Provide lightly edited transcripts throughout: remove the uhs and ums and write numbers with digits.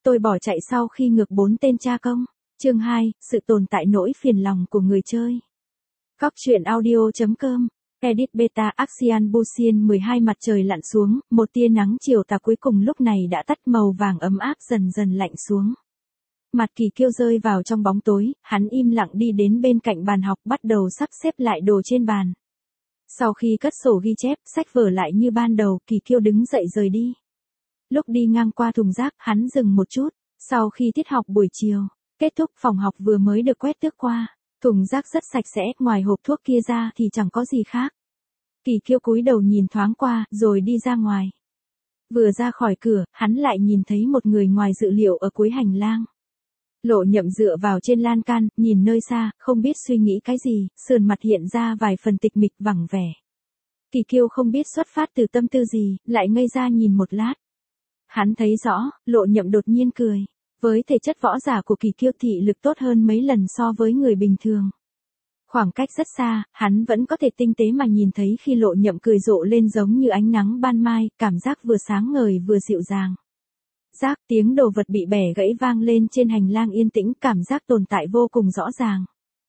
Tôi bỏ chạy sau khi ngược 4 tên cha công. Chương 2, sự tồn tại nỗi phiền lòng của người chơi. Góc truyện audio.com. Edit beta Axian Busian 12. Mặt trời lặn xuống, một tia nắng chiều tà cuối cùng lúc này đã tắt, màu vàng ấm áp dần dần lạnh xuống. Mặt Kỳ Kiêu rơi vào trong bóng tối, hắn im lặng đi đến bên cạnh bàn học, bắt đầu sắp xếp lại đồ trên bàn. Sau khi cất sổ ghi chép, sách vở lại như ban đầu, Kỳ Kiêu đứng dậy rời đi. Lúc đi ngang qua thùng rác, hắn dừng một chút. Sau khi tiết học buổi chiều kết thúc, phòng học vừa mới được quét tước qua. Thùng rác rất sạch sẽ, ngoài hộp thuốc kia ra thì chẳng có gì khác. Kỳ Kiêu cúi đầu nhìn thoáng qua, rồi đi ra ngoài. Vừa ra khỏi cửa, hắn lại nhìn thấy một người ngoài dự liệu ở cuối hành lang. Lộ Nhậm dựa vào trên lan can, nhìn nơi xa, không biết suy nghĩ cái gì, sườn mặt hiện ra vài phần tịch mịch vẳng vẻ. Kỳ Kiêu không biết xuất phát từ tâm tư gì, lại ngây ra nhìn một lát. Hắn thấy rõ, Lộ Nhậm đột nhiên cười. Với thể chất võ giả của Kỳ Kiêu, thị lực tốt hơn mấy lần so với người bình thường. Khoảng cách rất xa, hắn vẫn có thể tinh tế mà nhìn thấy khi Lộ Nhậm cười rộ lên giống như ánh nắng ban mai, cảm giác vừa sáng ngời vừa dịu dàng. Rác, tiếng đồ vật bị bẻ gãy vang lên trên hành lang yên tĩnh, cảm giác tồn tại vô cùng rõ ràng.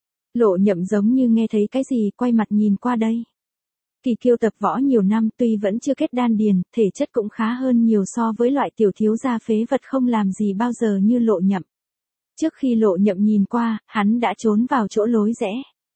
Lộ Nhậm giống như nghe thấy cái gì, quay mặt nhìn qua đây. Kỳ Kiêu tập võ nhiều năm, tuy vẫn chưa kết đan điền, thể chất cũng khá hơn nhiều so với loại tiểu thiếu gia phế vật không làm gì bao giờ như Lộ Nhậm. Trước khi Lộ Nhậm nhìn qua, hắn đã trốn vào chỗ lối rẽ.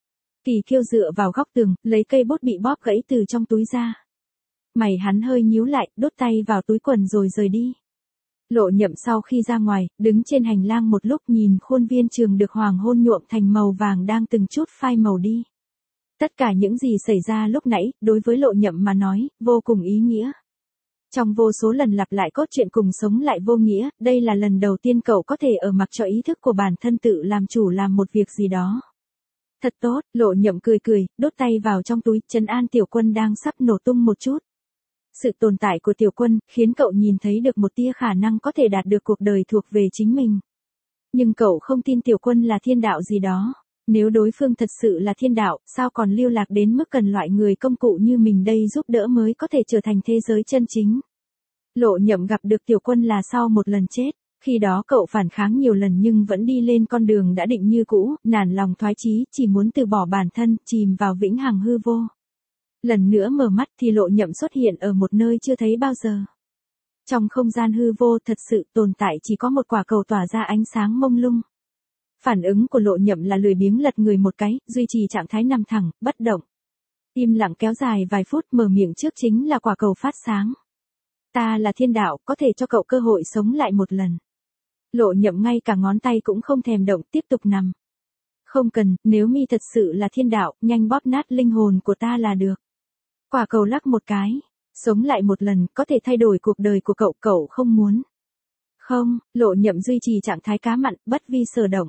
Kỳ Kiêu dựa vào góc tường, lấy cây bút bị bóp gãy từ trong túi ra. Mày hắn hơi nhíu lại, đút tay vào túi quần rồi rời đi. Lộ Nhậm sau khi ra ngoài, đứng trên hành lang một lúc, nhìn khuôn viên trường được hoàng hôn nhuộm thành màu vàng đang từng chút phai màu đi. Tất cả những gì xảy ra lúc nãy, đối với Lộ Nhậm mà nói, vô cùng ý nghĩa. Trong vô số lần lặp lại cốt truyện cùng sống lại vô nghĩa, đây là lần đầu tiên cậu có thể ở mặc cho ý thức của bản thân tự làm chủ làm một việc gì đó. Thật tốt, Lộ Nhậm cười cười, đốt tay vào trong túi, trấn an Tiểu Quân đang sắp nổ tung một chút. Sự tồn tại của Tiểu Quân, khiến cậu nhìn thấy được một tia khả năng có thể đạt được cuộc đời thuộc về chính mình. Nhưng cậu không tin Tiểu Quân là thiên đạo gì đó. Nếu đối phương thật sự là thiên đạo, sao còn lưu lạc đến mức cần loại người công cụ như mình đây giúp đỡ mới có thể trở thành thế giới chân chính. Lộ Nhậm gặp được Tiểu Quân là sau một lần chết. Khi đó cậu phản kháng nhiều lần nhưng vẫn đi lên con đường đã định như cũ, nản lòng thoái chí, chỉ muốn từ bỏ bản thân, chìm vào vĩnh hằng hư vô. Lần nữa mở mắt thì Lộ Nhậm xuất hiện ở một nơi chưa thấy bao giờ. Trong không gian hư vô thật sự tồn tại chỉ có một quả cầu tỏa ra ánh sáng mông lung. Phản ứng của Lộ Nhậm là lười biếng lật người một cái, duy trì trạng thái nằm thẳng, bất động. Im lặng kéo dài vài phút, mở miệng trước chính là quả cầu phát sáng. Ta là thiên đạo, có thể cho cậu cơ hội sống lại một lần. Lộ Nhậm ngay cả ngón tay cũng không thèm động, tiếp tục nằm. Không cần, nếu mi thật sự là thiên đạo, nhanh bóp nát linh hồn của ta là được. Quả cầu lắc một cái. Sống lại một lần, có thể thay đổi cuộc đời của cậu, cậu không muốn. Không, Lộ Nhậm duy trì trạng thái cá mặn, bất vi sở động.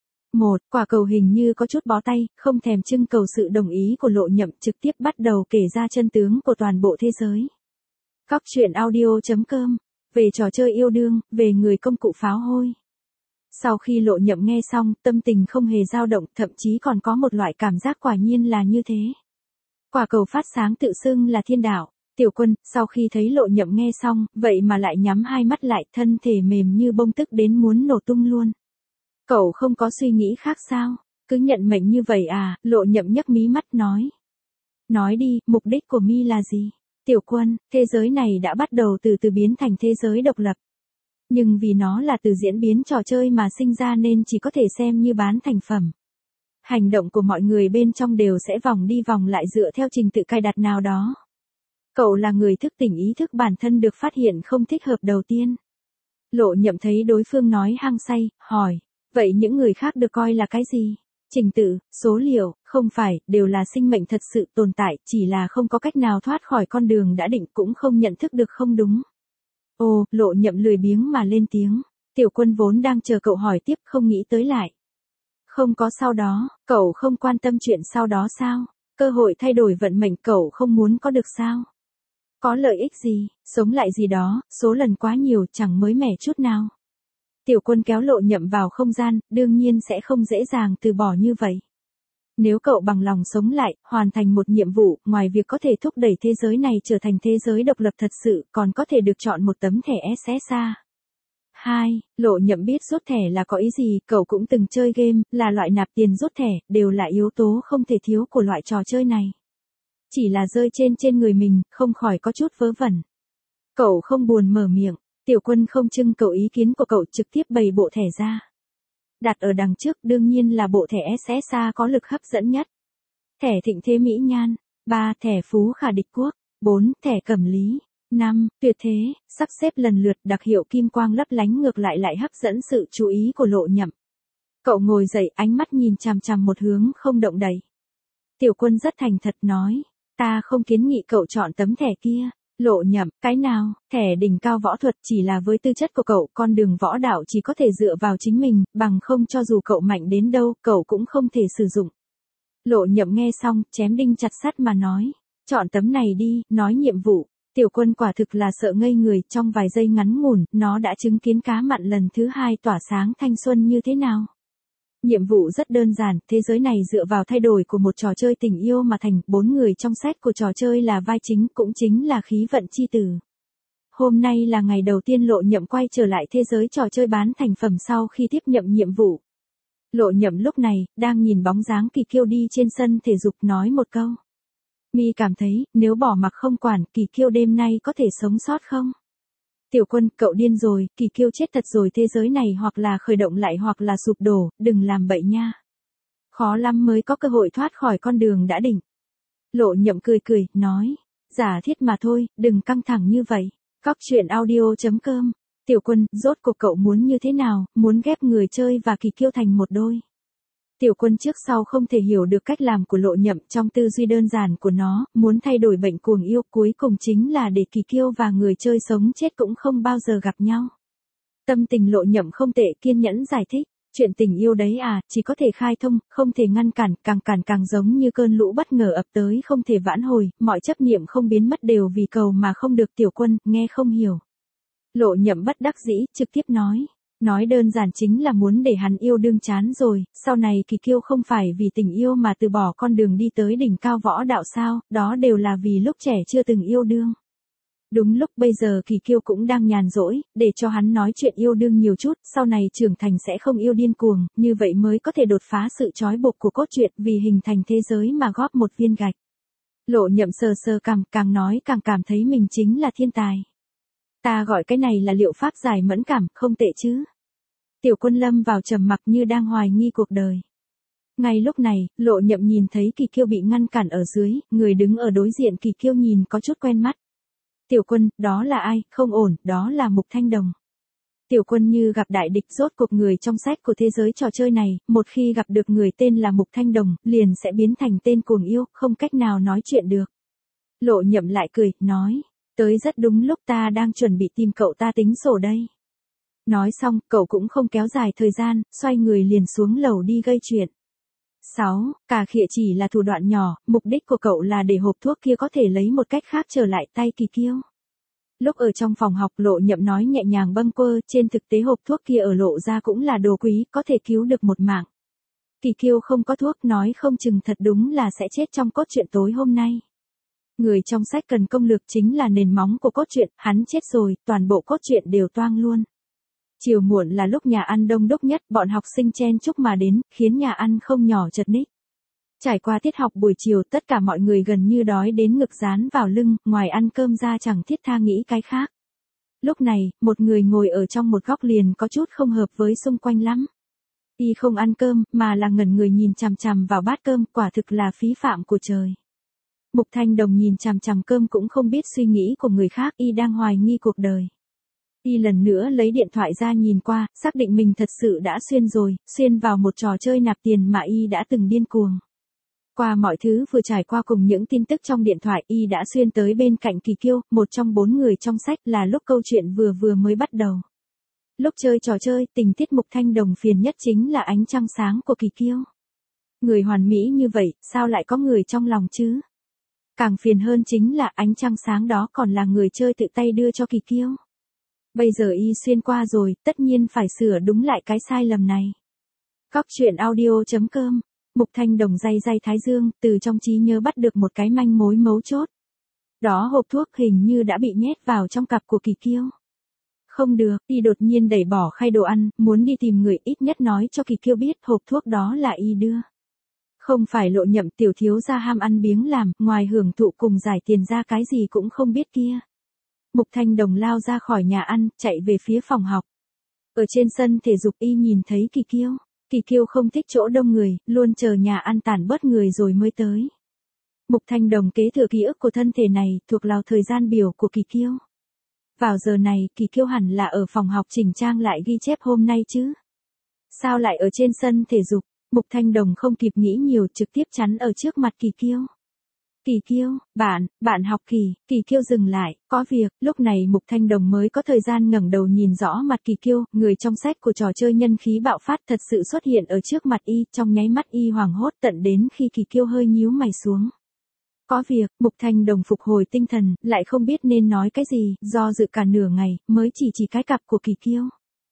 Quả cầu hình như có chút bó tay, không thèm trưng cầu sự đồng ý của Lộ Nhậm, trực tiếp bắt đầu kể ra chân tướng của toàn bộ thế giới. Góc truyện audio.com. Về trò chơi yêu đương, về người công cụ pháo hôi. Sau khi Lộ Nhậm nghe xong, tâm tình không hề dao động, thậm chí còn có một loại cảm giác quả nhiên là như thế. Quả cầu phát sáng tự xưng là thiên đạo. Tiểu Quân, sau khi thấy Lộ Nhậm nghe xong, vậy mà lại nhắm hai mắt lại, thân thể mềm như bông, tức đến muốn nổ tung luôn. Cậu không có suy nghĩ khác sao? Cứ nhận mệnh như vậy à? Lộ Nhậm nhấc mí mắt nói. Nói đi, mục đích của mi là gì? Tiểu Quân, thế giới này đã bắt đầu từ từ biến thành thế giới độc lập. Nhưng vì nó là từ diễn biến trò chơi mà sinh ra nên chỉ có thể xem như bán thành phẩm. Hành động của mọi người bên trong đều sẽ vòng đi vòng lại dựa theo trình tự cài đặt nào đó. Cậu là người thức tỉnh, ý thức bản thân được phát hiện không thích hợp đầu tiên. Lộ Nhậm thấy đối phương nói hăng say, hỏi. Vậy những người khác được coi là cái gì? Trình tự, số liệu, không phải, đều là sinh mệnh thật sự tồn tại, chỉ là không có cách nào thoát khỏi con đường đã định, cũng không nhận thức được không đúng. Ồ, Lộ Nhậm lười biếng mà lên tiếng. Tiểu Quân vốn đang chờ cậu hỏi tiếp, không nghĩ tới lại. Không có sau đó, cậu không quan tâm chuyện sau đó sao? Cơ hội thay đổi vận mệnh cậu không muốn có được sao? Có lợi ích gì, sống lại gì đó, số lần quá nhiều, chẳng mới mẻ chút nào. Tiểu Quân kéo Lộ Nhậm vào không gian, đương nhiên sẽ không dễ dàng từ bỏ như vậy. Nếu cậu bằng lòng sống lại, hoàn thành một nhiệm vụ, ngoài việc có thể thúc đẩy thế giới này trở thành thế giới độc lập thật sự, còn có thể được chọn một tấm thẻ SSA. 2. Lộ Nhậm biết rút thẻ là có ý gì, cậu cũng từng chơi game, là loại nạp tiền rút thẻ, đều là yếu tố không thể thiếu của loại trò chơi này. Chỉ là rơi trên người mình, không khỏi có chút vớ vẩn. Cậu không buồn mở miệng, Tiểu Quân không trưng cầu ý kiến của cậu, trực tiếp bày bộ thẻ ra. Đặt ở đằng trước đương nhiên là bộ thẻ SSA có lực hấp dẫn nhất. Thẻ Thịnh Thế Mỹ Nhan. 3. Thẻ Phú Khả Địch Quốc. 4. Thẻ Cẩm Lý. 5. Tuyệt Thế, sắp xếp lần lượt đặc hiệu kim quang lấp lánh ngược lại hấp dẫn sự chú ý của Lộ Nhậm. Cậu ngồi dậy, ánh mắt nhìn chằm chằm một hướng không động đậy. Tiểu Quân rất thành thật nói, ta không kiến nghị cậu chọn tấm thẻ kia. Lộ Nhậm, cái nào? Thẻ đỉnh cao võ thuật, chỉ là với tư chất của cậu, con đường võ đạo chỉ có thể dựa vào chính mình, bằng không cho dù cậu mạnh đến đâu, cậu cũng không thể sử dụng. Lộ Nhậm nghe xong, chém đinh chặt sắt mà nói, chọn tấm này đi, nói nhiệm vụ. Tiểu Quân quả thực là sợ ngây người, trong vài giây ngắn ngủn, nó đã chứng kiến cá mặn lần thứ 2 tỏa sáng thanh xuân như thế nào. Nhiệm vụ rất đơn giản, thế giới này dựa vào thay đổi của một trò chơi tình yêu mà thành, 4 người trong set của trò chơi là vai chính, cũng chính là khí vận chi tử. Hôm nay là ngày đầu tiên Lộ Nhậm quay trở lại thế giới trò chơi bán thành phẩm sau khi tiếp nhận nhiệm vụ. Lộ Nhậm lúc này, đang nhìn bóng dáng Kỳ Kiêu đi trên sân thể dục nói một câu. Mi cảm thấy, nếu bỏ mặc không quản, Kỳ Kiêu đêm nay có thể sống sót không? Tiểu Quân, cậu điên rồi, Kỳ Kiêu chết thật rồi, thế giới này hoặc là khởi động lại hoặc là sụp đổ, đừng làm bậy nha. Khó lắm mới có cơ hội thoát khỏi con đường đã định. Lộ Nhậm cười, nói, giả thiết mà thôi, đừng căng thẳng như vậy. Cóc truyện audio.com. Tiểu Quân, rốt cuộc cậu muốn như thế nào, muốn ghép người chơi và Kỳ Kiêu thành một đôi. Tiểu Quân trước sau không thể hiểu được cách làm của Lộ Nhậm, trong tư duy đơn giản của nó, muốn thay đổi bệnh cuồng yêu cuối cùng chính là để Kỳ Kiêu và người chơi sống chết cũng không bao giờ gặp nhau. Tâm tình Lộ Nhậm không tệ, kiên nhẫn giải thích, chuyện tình yêu đấy à, chỉ có thể khai thông, không thể ngăn cản, càng giống như cơn lũ bất ngờ ập tới không thể vãn hồi, mọi chấp niệm không biến mất đều vì cầu mà không được. Tiểu Quân, nghe không hiểu. Lộ Nhậm bất đắc dĩ, trực tiếp nói đơn giản chính là muốn để hắn yêu đương chán rồi, sau này Kỳ Kiêu không phải vì tình yêu mà từ bỏ con đường đi tới đỉnh cao võ đạo sao, đó đều là vì lúc trẻ chưa từng yêu đương. Đúng lúc bây giờ Kỳ Kiêu cũng đang nhàn rỗi, để cho hắn nói chuyện yêu đương nhiều chút, sau này trưởng thành sẽ không yêu điên cuồng, như vậy mới có thể đột phá sự trói buộc của cốt truyện, vì hình thành thế giới mà góp một viên gạch. Lộ Nhậm sờ cằm, càng nói càng cảm thấy mình chính là thiên tài. Ta gọi cái này là liệu pháp giải mẫn cảm, không tệ chứ. Tiểu Quân lâm vào trầm mặc như đang hoài nghi cuộc đời. Ngay lúc này, Lộ Nhậm nhìn thấy Kỳ Kiêu bị ngăn cản ở dưới, người đứng ở đối diện Kỳ Kiêu nhìn có chút quen mắt. Tiểu Quân, đó là ai? Không ổn, đó là Mục Thanh Đồng. Tiểu Quân như gặp đại địch, rốt cuộc người trong sách của thế giới trò chơi này, một khi gặp được người tên là Mục Thanh Đồng, liền sẽ biến thành tên cuồng yêu, không cách nào nói chuyện được. Lộ Nhậm lại cười, nói, tới rất đúng lúc, ta đang chuẩn bị tìm cậu ta tính sổ đây. Nói xong, cậu cũng không kéo dài thời gian, xoay người liền xuống lầu đi gây chuyện. 6. Cà khịa chỉ là thủ đoạn nhỏ, mục đích của cậu là để hộp thuốc kia có thể lấy một cách khác trở lại tay Kỳ Kiêu. Lúc ở trong phòng học, Lộ Nhậm nói nhẹ nhàng bâng quơ, trên thực tế hộp thuốc kia ở Lộ ra cũng là đồ quý, có thể cứu được một mạng. Kỳ Kiêu không có thuốc, nói không chừng thật đúng là sẽ chết trong cốt truyện tối hôm nay. Người trong sách cần công lược chính là nền móng của cốt truyện, hắn chết rồi, toàn bộ cốt truyện đều toang luôn. Chiều muộn là lúc nhà ăn đông đúc nhất, bọn học sinh chen chúc mà đến, khiến nhà ăn không nhỏ chật ních. Trải qua tiết học buổi chiều, tất cả mọi người gần như đói đến ngực dán vào lưng, ngoài ăn cơm ra chẳng thiết tha nghĩ cái khác. Lúc này, một người ngồi ở trong một góc liền có chút không hợp với xung quanh lắm. Y không ăn cơm, mà là ngẩn người nhìn chằm chằm vào bát cơm, quả thực là phí phạm của trời. Mục Thanh Đồng nhìn chằm chằm cơm cũng không biết suy nghĩ của người khác, y đang hoài nghi cuộc đời. Y lần nữa lấy điện thoại ra nhìn qua, xác định mình thật sự đã xuyên rồi, xuyên vào một trò chơi nạp tiền mà y đã từng điên cuồng. Qua mọi thứ vừa trải qua cùng những tin tức trong điện thoại, y đã xuyên tới bên cạnh Kỳ Kiêu, một trong 4 người trong sách, là lúc câu chuyện vừa mới bắt đầu. Lúc chơi trò chơi, tình tiết Mục Thanh Đồng phiền nhất chính là ánh trăng sáng của Kỳ Kiêu. Người hoàn mỹ như vậy, sao lại có người trong lòng chứ? Càng phiền hơn chính là ánh trăng sáng đó còn là người chơi tự tay đưa cho Kỳ Kiêu. Bây giờ y xuyên qua rồi, tất nhiên phải sửa đúng lại cái sai lầm này. Cóc truyện audio.com. Mục Thanh Đồng day thái dương, từ trong trí nhớ bắt được một cái manh mối mấu chốt. Đó hộp thuốc hình như đã bị nhét vào trong cặp của Kỳ Kiêu. Không được, y đột nhiên đẩy bỏ khay đồ ăn, muốn đi tìm người, ít nhất nói cho Kỳ Kiêu biết hộp thuốc đó là y đưa. Không phải Lộ Nhậm tiểu thiếu gia ham ăn biếng làm, ngoài hưởng thụ cùng giải tiền ra cái gì cũng không biết kia. Mục Thanh Đồng lao ra khỏi nhà ăn, chạy về phía phòng học. Ở trên sân thể dục y nhìn thấy Kỳ Kiêu. Kỳ Kiêu không thích chỗ đông người, luôn chờ nhà ăn tản bớt người rồi mới tới. Mục Thanh Đồng kế thừa ký ức của thân thể này, thuộc lào thời gian biểu của Kỳ Kiêu. Vào giờ này, Kỳ Kiêu hẳn là ở phòng học chỉnh trang lại ghi chép hôm nay chứ. Sao lại ở trên sân thể dục? Mục Thanh Đồng không kịp nghĩ nhiều, trực tiếp chắn ở trước mặt Kỳ Kiêu. Kỳ Kiêu, bạn học Kỳ Kiêu dừng lại, có việc, lúc này Mục Thanh Đồng mới có thời gian ngẩng đầu nhìn rõ mặt Kỳ Kiêu, người trong sách của trò chơi nhân khí bạo phát thật sự xuất hiện ở trước mặt y, trong nháy mắt y hoảng hốt tận đến khi Kỳ Kiêu hơi nhíu mày xuống. Có việc, Mục Thanh Đồng phục hồi tinh thần, lại không biết nên nói cái gì, do dự cả nửa ngày, mới chỉ cái cặp của Kỳ Kiêu.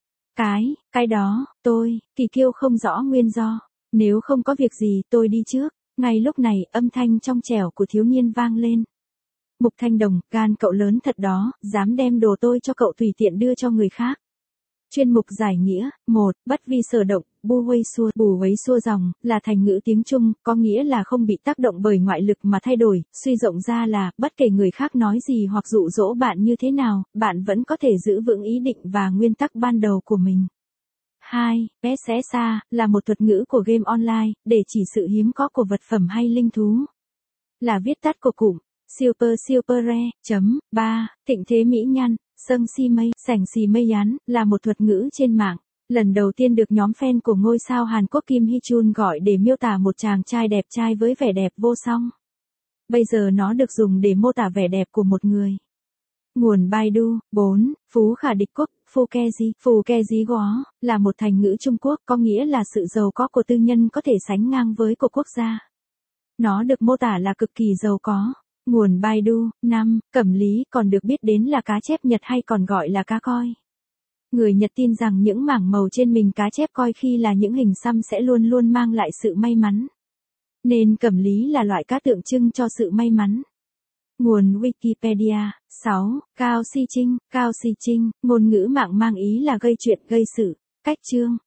Cái đó, Kỳ Kiêu không rõ nguyên do. Nếu không có việc gì, tôi đi trước. Ngay lúc này, âm thanh trong trẻo của thiếu niên vang lên. Mục Thanh Đồng, gan cậu lớn thật đó, dám đem đồ tôi cho cậu tùy tiện đưa cho người khác. Chuyên mục giải nghĩa, 1, bất vi sở động, bù huấy xua dòng, là thành ngữ tiếng Trung, có nghĩa là không bị tác động bởi ngoại lực mà thay đổi, suy rộng ra là, bất kể người khác nói gì hoặc dụ dỗ bạn như thế nào, bạn vẫn có thể giữ vững ý định và nguyên tắc ban đầu của mình. 2. SSA, là một thuật ngữ của game online, để chỉ sự hiếm có của vật phẩm hay linh thú. Là viết tắt của cụm, super rare, 3, thịnh thế mỹ nhân, sâng si mây, sảnh si mây yán, là một thuật ngữ trên mạng. Lần đầu tiên được nhóm fan của ngôi sao Hàn Quốc Kim Hee Chun gọi để miêu tả một chàng trai đẹp trai với vẻ đẹp vô song. Bây giờ nó được dùng để mô tả vẻ đẹp của một người. Nguồn Baidu, 4, Phú Khả Địch Quốc, Phú Kezi Gó, là một thành ngữ Trung Quốc có nghĩa là sự giàu có của tư nhân có thể sánh ngang với của quốc gia. Nó được mô tả là cực kỳ giàu có. Nguồn Baidu, 5, Cẩm Lý còn được biết đến là cá chép Nhật hay còn gọi là cá coi. Người Nhật tin rằng những mảng màu trên mình cá chép coi khi là những hình xăm sẽ luôn luôn mang lại sự may mắn. Nên Cẩm Lý là loại cá tượng trưng cho sự may mắn. Nguồn Wikipedia, 6, Cao Si Trinh, ngôn ngữ mạng mang ý là gây chuyện gây sự. Cách chương